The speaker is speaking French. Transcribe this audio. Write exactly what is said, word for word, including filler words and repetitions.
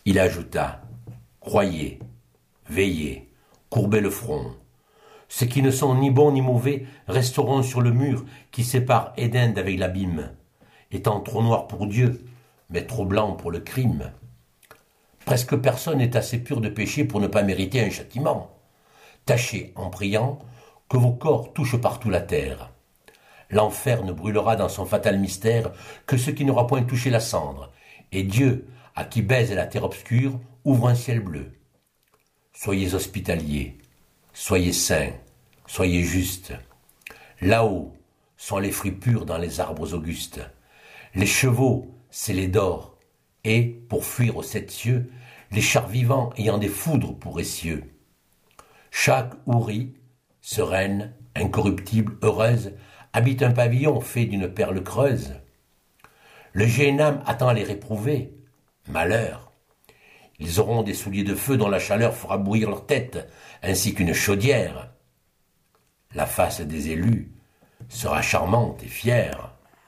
Il ajouta, « Croyez, veillez, courbez le front. Ceux qui ne sont ni bons ni mauvais resteront sur le mur qui sépare Éden d'avec l'abîme, étant trop noir pour Dieu, mais trop blanc pour le crime. Presque personne n'est assez pur de péché pour ne pas mériter un châtiment. Tâchez, en priant, que vos corps touchent partout la terre. L'enfer ne brûlera dans son fatal mystère que ceux qui n'aura point touché la cendre, et Dieu, à qui baise la terre obscure, ouvre un ciel bleu. Soyez hospitaliers, soyez saints, soyez justes. Là-haut sont les fruits purs dans les arbres augustes. Les chevaux, c'est les d'or, et, pour fuir aux sept cieux, les chars vivants ayant des foudres pour essieux. Chaque hourie, sereine, incorruptible, heureuse, habite un pavillon fait d'une perle creuse. Le Géhenam attend les réprouvés. Malheur! Ils auront des souliers de feu dont la chaleur fera bouillir leur tête, ainsi qu'une chaudière. La face des élus sera charmante et fière.